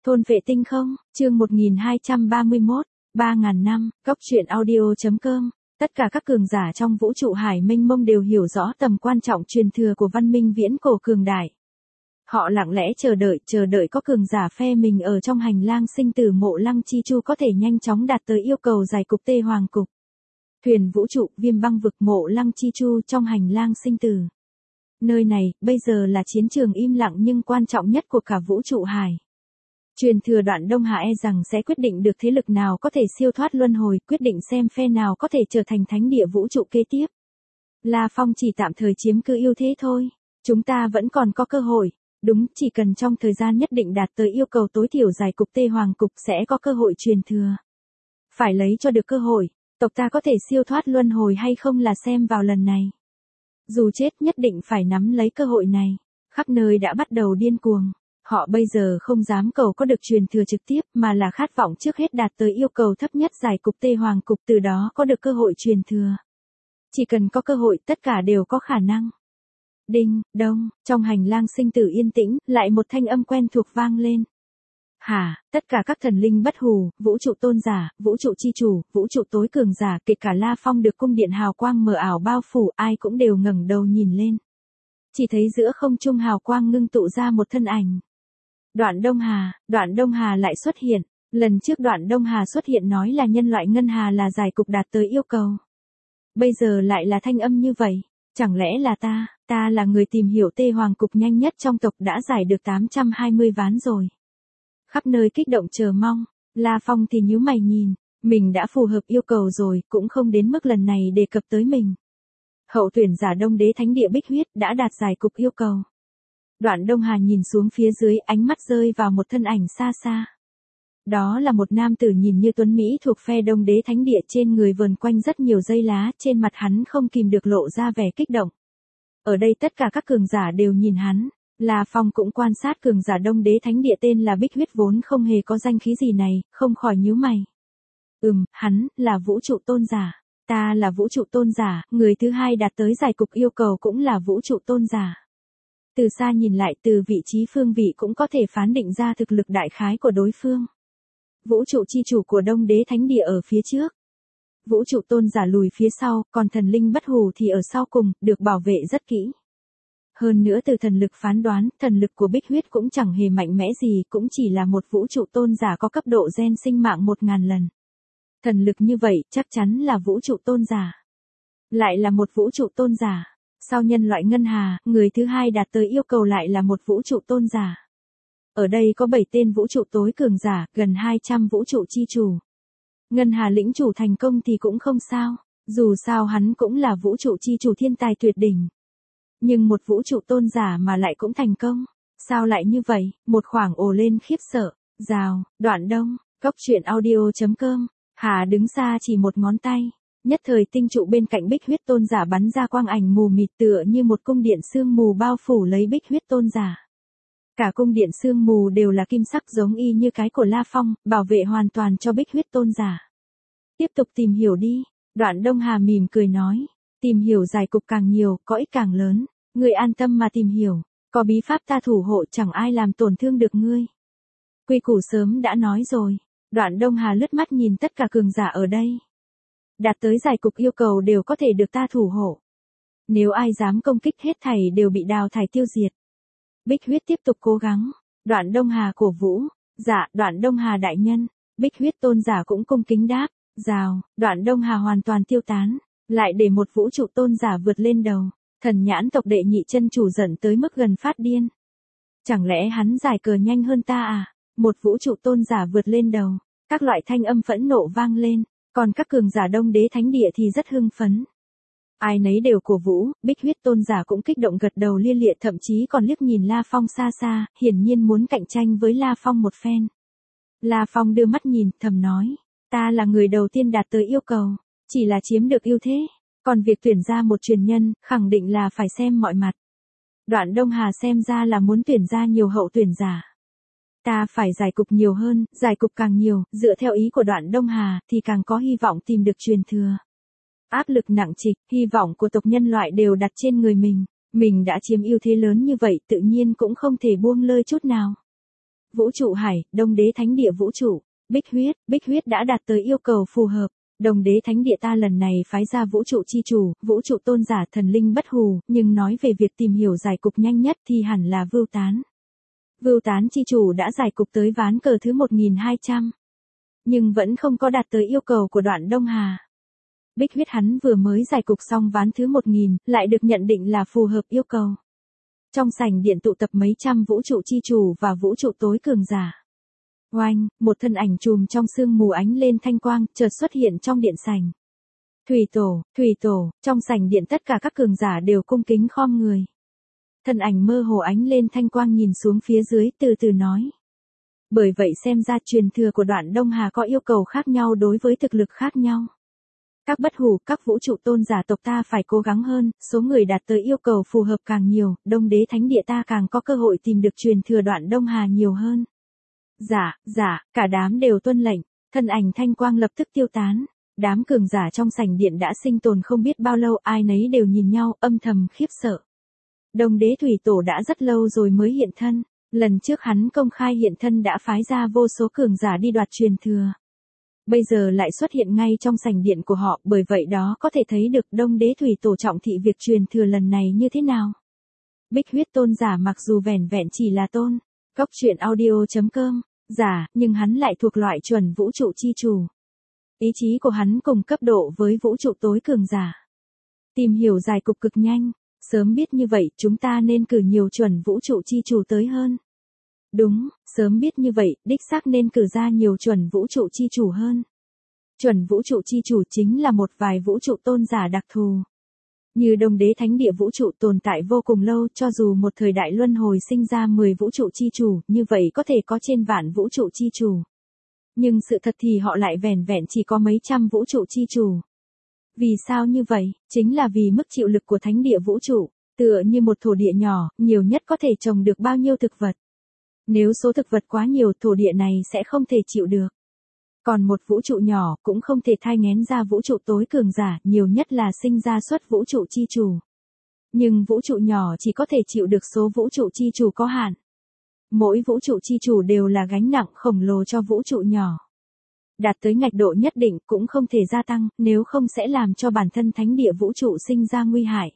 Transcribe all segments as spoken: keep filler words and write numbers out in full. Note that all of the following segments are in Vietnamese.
Thôn vệ tinh không, chương một nghìn hai trăm ba mươi mốt, ba ngàn năm, góc truyện audio.com. Tất cả các cường giả trong vũ trụ hải mênh mông đều hiểu rõ tầm quan trọng truyền thừa của văn minh viễn cổ cường đại. Họ lặng lẽ chờ đợi, chờ đợi có cường giả phe mình ở trong hành lang sinh tử Mộ Lăng Chi Chu có thể nhanh chóng đạt tới yêu cầu giải cục Tê Hoàng Cục. Thuyền vũ trụ, Viêm Băng Vực, Mộ Lăng Chi Chu trong hành lang sinh tử. Nơi này, bây giờ là chiến trường im lặng nhưng quan trọng nhất của cả vũ trụ hải. Truyền thừa Đoạn Đông Hà e rằng sẽ quyết định được thế lực nào có thể siêu thoát luân hồi, quyết định xem phe nào có thể trở thành thánh địa vũ trụ kế tiếp. La Phong chỉ tạm thời chiếm cứ ưu thế thôi. Chúng ta vẫn còn có cơ hội. Đúng, chỉ cần trong thời gian nhất định đạt tới yêu cầu tối thiểu giải cục Tê Hoàng Cục sẽ có cơ hội truyền thừa. Phải lấy cho được cơ hội, tộc ta có thể siêu thoát luân hồi hay không là xem vào lần này. Dù chết nhất định phải nắm lấy cơ hội này. Khắp nơi đã bắt đầu điên cuồng. Họ bây giờ không dám cầu có được truyền thừa trực tiếp mà là khát vọng trước hết đạt tới yêu cầu thấp nhất giải cục Tê Hoàng Cục, từ đó có được cơ hội truyền thừa. Chỉ cần có cơ hội tất cả đều có khả năng. Đinh, đông, trong hành lang sinh tử yên tĩnh, lại một thanh âm quen thuộc vang lên. Hả, tất cả các thần linh bất hủ, vũ trụ tôn giả, vũ trụ chi chủ, vũ trụ tối cường giả, kể cả La Phong được cung điện hào quang mờ ảo bao phủ, ai cũng đều ngẩng đầu nhìn lên. Chỉ thấy giữa không trung hào quang ngưng tụ ra một thân ảnh. Đoạn Đông Hà, Đoạn Đông Hà lại xuất hiện. Lần trước Đoạn Đông Hà xuất hiện nói là nhân loại ngân hà là giải cục đạt tới yêu cầu. Bây giờ lại là thanh âm như vậy. Chẳng lẽ là ta, ta là người tìm hiểu Tê Hoàng Cục nhanh nhất trong tộc đã giải được tám trăm hai mươi ván rồi. Khắp nơi kích động chờ mong, La Phong thì nhíu mày nhìn, mình đã phù hợp yêu cầu rồi, cũng không đến mức lần này đề cập tới mình. Hậu tuyển giả Đông Đế Thánh Địa Bích Huyết đã đạt giải cục yêu cầu. Đoạn Đông Hà nhìn xuống phía dưới, ánh mắt rơi vào một thân ảnh xa xa. Đó là một nam tử nhìn như tuấn Mỹ thuộc phe Đông Đế Thánh Địa, trên người vờn quanh rất nhiều dây lá, trên mặt hắn không kìm được lộ ra vẻ kích động. Ở đây tất cả các cường giả đều nhìn hắn. La Phong cũng quan sát cường giả Đông Đế Thánh Địa tên là Bích Huyết vốn không hề có danh khí gì này, không khỏi nhíu mày. Ừm, hắn là vũ trụ tôn giả. Ta là vũ trụ tôn giả, người thứ hai đạt tới giải cục yêu cầu cũng là vũ trụ tôn giả. Từ xa nhìn lại, từ vị trí phương vị cũng có thể phán định ra thực lực đại khái của đối phương. Vũ trụ chi chủ của Đông Đế Thánh Địa ở phía trước. Vũ trụ tôn giả lùi phía sau, còn thần linh bất hủ thì ở sau cùng, được bảo vệ rất kỹ. Hơn nữa từ thần lực phán đoán, thần lực của Bích Huyết cũng chẳng hề mạnh mẽ gì, cũng chỉ là một vũ trụ tôn giả có cấp độ gen sinh mạng một ngàn lần. Thần lực như vậy, chắc chắn là vũ trụ tôn giả. Lại là một vũ trụ tôn giả. Sau nhân loại ngân hà, người thứ hai đạt tới yêu cầu lại là một vũ trụ tôn giả. Ở đây có bảy tên vũ trụ tối cường giả, gần hai trăm vũ trụ chi chủ. Ngân hà lĩnh chủ thành công thì cũng không sao, dù sao hắn cũng là vũ trụ chi chủ thiên tài tuyệt đỉnh. Nhưng một vũ trụ tôn giả mà lại cũng thành công, sao lại như vậy? Một khoảng ồ lên khiếp sợ. Rào, Đoạn Đông, góc truyện audio.com. Hà đứng xa chỉ một ngón tay. Nhất thời tinh trụ bên cạnh Bích Huyết tôn giả bắn ra quang ảnh mù mịt, tựa như một cung điện sương mù bao phủ lấy Bích Huyết tôn giả. Cả cung điện sương mù đều là kim sắc giống y như cái của La Phong, bảo vệ hoàn toàn cho Bích Huyết tôn giả. Tiếp tục tìm hiểu đi. Đoạn Đông Hà mỉm cười nói. Tìm hiểu giải cục càng nhiều, có ích càng lớn. Ngươi an tâm mà tìm hiểu. Có bí pháp ta thủ hộ, chẳng ai làm tổn thương được ngươi. Quy củ sớm đã nói rồi. Đoạn Đông Hà lướt mắt nhìn tất cả cường giả ở đây. Đạt tới giải cục yêu cầu đều có thể được ta thủ hộ. Nếu ai dám công kích hết thảy đều bị đào thải tiêu diệt. Bích Huyết tiếp tục cố gắng. Đoạn Đông Hà cổ vũ. Dạ, Đoạn Đông Hà đại nhân. Bích Huyết tôn giả cũng cung kính đáp. Rào, Đoạn Đông Hà hoàn toàn tiêu tán. Lại để một vũ trụ tôn giả vượt lên đầu. Thần nhãn tộc đệ nhị chân chủ giận tới mức gần phát điên. Chẳng lẽ hắn giải cờ nhanh hơn ta à? Một vũ trụ tôn giả vượt lên đầu. Các loại thanh âm phẫn nộ vang lên. Còn các cường giả Đông Đế Thánh Địa thì rất hưng phấn. Ai nấy đều cổ vũ, Bích Huyết tôn giả cũng kích động gật đầu lia lịa, thậm chí còn liếc nhìn La Phong xa xa, hiển nhiên muốn cạnh tranh với La Phong một phen. La Phong đưa mắt nhìn, thầm nói, ta là người đầu tiên đạt tới yêu cầu, chỉ là chiếm được ưu thế, còn việc tuyển ra một truyền nhân, khẳng định là phải xem mọi mặt. Đoạn Đông Hà xem ra là muốn tuyển ra nhiều hậu tuyển giả. Ta phải giải cục nhiều hơn, giải cục càng nhiều, dựa theo ý của Đoạn Đông Hà thì càng có hy vọng tìm được truyền thừa. Áp lực nặng trịch, hy vọng của tộc nhân loại đều đặt trên người mình, mình đã chiếm ưu thế lớn như vậy tự nhiên cũng không thể buông lơi chút nào. Vũ trụ hải, Đông Đế Thánh Địa vũ trụ, Bích Huyết, Bích Huyết đã đạt tới yêu cầu phù hợp. Đông Đế Thánh Địa ta lần này phái ra vũ trụ chi chủ, vũ trụ tôn giả thần linh bất hù, nhưng nói về việc tìm hiểu giải cục nhanh nhất thì hẳn là Vưu Tán. Vưu Tán chi chủ đã giải cục tới ván cờ thứ một nghìn hai trăm, nhưng vẫn không có đạt tới yêu cầu của Đoạn Đông Hà. Bích Huyết hắn vừa mới giải cục xong ván thứ một nghìn, lại được nhận định là phù hợp yêu cầu. Trong sảnh điện tụ tập mấy trăm vũ trụ chi chủ và vũ trụ tối cường giả. Oanh, một thân ảnh chùm trong sương mù ánh lên thanh quang, chợt xuất hiện trong điện sảnh. Thủy tổ, thủy tổ, trong sảnh điện tất cả các cường giả đều cung kính khom người. Thân ảnh mơ hồ ánh lên thanh quang nhìn xuống phía dưới từ từ nói. Bởi vậy xem ra truyền thừa của Đoạn Đông Hà có yêu cầu khác nhau đối với thực lực khác nhau. Các bất hủ, các vũ trụ tôn giả tộc ta phải cố gắng hơn, số người đạt tới yêu cầu phù hợp càng nhiều, Đông Đế Thánh Địa ta càng có cơ hội tìm được truyền thừa Đoạn Đông Hà nhiều hơn. Dạ, dạ, cả đám đều tuân lệnh, thân ảnh thanh quang lập tức tiêu tán. Đám cường giả trong sảnh điện đã sinh tồn không biết bao lâu, ai nấy đều nhìn nhau, âm thầm khiếp sợ. Đông Đế Thủy Tổ đã rất lâu rồi mới hiện thân, lần trước hắn công khai hiện thân đã phái ra vô số cường giả đi đoạt truyền thừa. Bây giờ lại xuất hiện ngay trong sảnh điện của họ, bởi vậy đó có thể thấy được Đông Đế Thủy Tổ trọng thị việc truyền thừa lần này như thế nào. Bích Huyết tôn giả mặc dù vẻn vẹn chỉ là tôn, Cốc truyện audio chấm com, giả, nhưng hắn lại thuộc loại chuẩn vũ trụ chi chủ. Ý chí của hắn cùng cấp độ với vũ trụ tối cường giả. Tìm hiểu giải cục cực nhanh, sớm biết như vậy chúng ta nên cử nhiều chuẩn vũ trụ chi chủ tới hơn. Đúng, sớm biết như vậy, đích xác nên cử ra nhiều chuẩn vũ trụ chi chủ hơn. Chuẩn vũ trụ chi chủ chính là một vài vũ trụ tôn giả đặc thù. Như Đông Đế Thánh Địa vũ trụ tồn tại vô cùng lâu, cho dù một thời đại luân hồi sinh ra mười vũ trụ chi chủ, như vậy có thể có trên vạn vũ trụ chi chủ. Nhưng sự thật thì họ lại vẻn vẹn chỉ có mấy trăm vũ trụ chi chủ. Vì sao như vậy? Chính là vì mức chịu lực của Thánh Địa vũ trụ, tựa như một thổ địa nhỏ, nhiều nhất có thể trồng được bao nhiêu thực vật. Nếu số thực vật quá nhiều, thổ địa này sẽ không thể chịu được. Còn một vũ trụ nhỏ cũng không thể thai nghén ra vũ trụ tối cường giả, nhiều nhất là sinh ra xuất vũ trụ chi chủ. Nhưng vũ trụ nhỏ chỉ có thể chịu được số vũ trụ chi chủ có hạn. Mỗi vũ trụ chi chủ đều là gánh nặng khổng lồ cho vũ trụ nhỏ. Đạt tới ngạch độ nhất định cũng không thể gia tăng, nếu không sẽ làm cho bản thân Thánh Địa vũ trụ sinh ra nguy hại.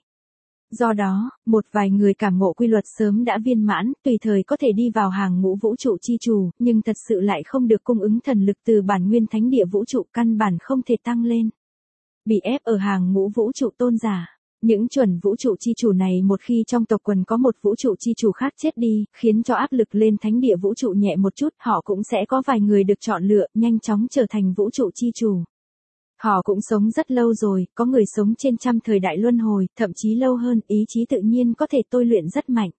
Do đó, một vài người cảm ngộ quy luật sớm đã viên mãn, tùy thời có thể đi vào hàng ngũ vũ trụ chi chủ, nhưng thật sự lại không được cung ứng thần lực từ bản nguyên Thánh Địa vũ trụ, căn bản không thể tăng lên. Bị ép ở hàng ngũ vũ trụ tôn giả. Những chuẩn vũ trụ chi chủ này một khi trong tộc quần có một vũ trụ chi chủ khác chết đi, khiến cho áp lực lên Thánh Địa vũ trụ nhẹ một chút, họ cũng sẽ có vài người được chọn lựa, nhanh chóng trở thành vũ trụ chi chủ. Họ cũng sống rất lâu rồi, có người sống trên trăm thời đại luân hồi, thậm chí lâu hơn, ý chí tự nhiên có thể tôi luyện rất mạnh.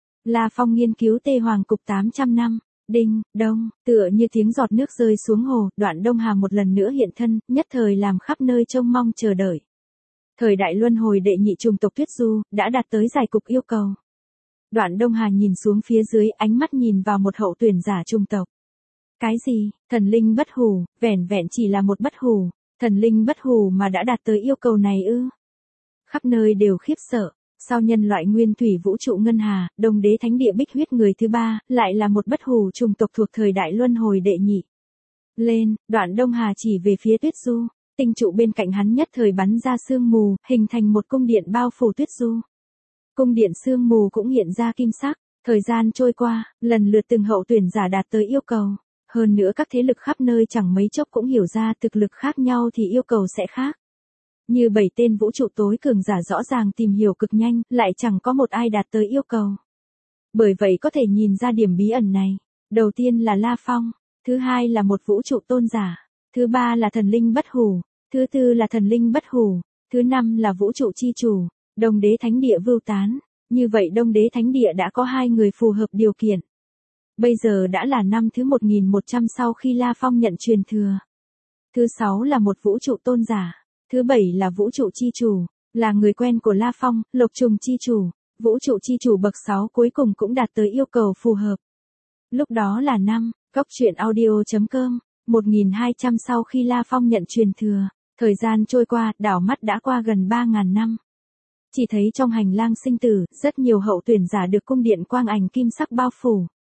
La Phong nghiên cứu Tê Hoàng Cục tám trăm năm, đinh, đông, tựa như tiếng giọt nước rơi xuống hồ, Đoạn Đông Hà một lần nữa hiện thân, nhất thời làm khắp nơi trông mong chờ đợi. Thời đại luân hồi đệ nhị trùng tộc Tuyết Du, đã đạt tới giải cục yêu cầu. Đoạn Đông Hà nhìn xuống phía dưới, ánh mắt nhìn vào một hậu tuyển giả trùng tộc. Cái gì, thần linh bất hủ, vẻn vẹn chỉ là một bất hủ. Thần linh bất hủ mà đã đạt tới yêu cầu này ư? Khắp nơi đều khiếp sợ, sau nhân loại nguyên thủy vũ trụ ngân hà, Đông Đế Thánh Địa Bích Huyết người thứ ba, lại là một bất hủ trùng tộc thuộc thời đại luân hồi đệ nhị. Lên, Đoạn Đông Hà chỉ về phía Tuyết Du, tinh trụ bên cạnh hắn nhất thời bắn ra sương mù, hình thành một cung điện bao phủ Tuyết Du. Cung điện sương mù cũng hiện ra kim sắc, thời gian trôi qua, lần lượt từng hậu tuyển giả đạt tới yêu cầu. Hơn nữa các thế lực khắp nơi chẳng mấy chốc cũng hiểu ra thực lực khác nhau thì yêu cầu sẽ khác. Như bảy tên vũ trụ tối cường giả rõ ràng tìm hiểu cực nhanh, lại chẳng có một ai đạt tới yêu cầu. Bởi vậy có thể nhìn ra điểm bí ẩn này. Đầu tiên là La Phong, thứ hai là một vũ trụ tôn giả, thứ ba là thần linh bất hủ, thứ tư là thần linh bất hủ, thứ năm là vũ trụ chi chủ, Đông Đế Thánh Địa Vưu Tán. Như vậy Đông Đế Thánh Địa đã có hai người phù hợp điều kiện. Bây giờ đã là năm thứ một nghìn một trăm sau khi La Phong nhận truyền thừa. Thứ sáu là một vũ trụ tôn giả. Thứ bảy là vũ trụ chi chủ, là người quen của La Phong, Lộc Trùng chi chủ. Vũ trụ chi chủ bậc sáu cuối cùng cũng đạt tới yêu cầu phù hợp. Lúc đó là năm, Cốc truyện audio chấm com, một nghìn hai trăm sau khi La Phong nhận truyền thừa. Thời gian trôi qua, đảo mắt đã qua gần ba nghìn năm. Chỉ thấy trong hành lang sinh tử, rất nhiều hậu tuyển giả được cung điện quang ảnh kim sắc bao phủ.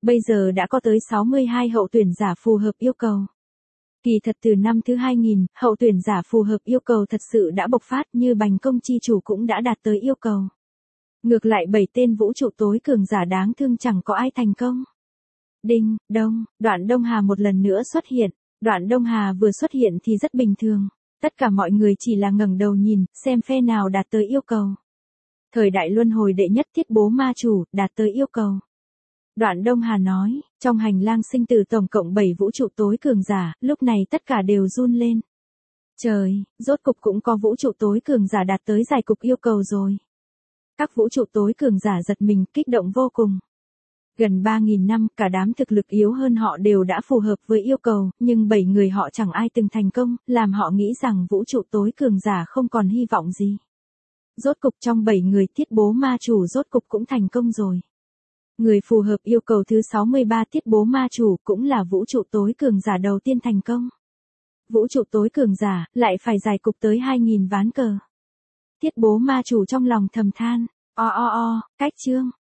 Bây giờ đã có tới sáu mươi hai hậu tuyển giả phù hợp yêu cầu. Kỳ thật từ năm thứ hai nghìn, hậu tuyển giả phù hợp yêu cầu thật sự đã bộc phát, như Bành Công chi chủ cũng đã đạt tới yêu cầu. Ngược lại bảy tên vũ trụ tối cường giả đáng thương chẳng có ai thành công. Đinh, đông, Đoạn Đông Hà một lần nữa xuất hiện. Đoạn Đông Hà vừa xuất hiện thì rất bình thường. Tất cả mọi người chỉ là ngẩng đầu nhìn, xem phe nào đạt tới yêu cầu. Thời đại luân hồi đệ nhất Tiết Bố Ma Chủ, đạt tới yêu cầu. Đoạn Đông Hà nói, trong hành lang sinh tử tổng cộng bảy vũ trụ tối cường giả, lúc này tất cả đều run lên. Trời, rốt cục cũng có vũ trụ tối cường giả đạt tới giải cục yêu cầu rồi. Các vũ trụ tối cường giả giật mình, kích động vô cùng. Gần ba nghìn năm, cả đám thực lực yếu hơn họ đều đã phù hợp với yêu cầu, nhưng bảy người họ chẳng ai từng thành công, làm họ nghĩ rằng vũ trụ tối cường giả không còn hy vọng gì. Rốt cục trong bảy người Tiết Bố Ma Chủ rốt cục cũng thành công rồi. Người phù hợp yêu cầu thứ sáu mươi ba Tiết Bố Ma Chủ cũng là vũ trụ tối cường giả đầu tiên thành công. Vũ trụ tối cường giả lại phải giải cục tới hai nghìn ván cờ. Tiết Bố Ma Chủ trong lòng thầm than, o o o, cách chương.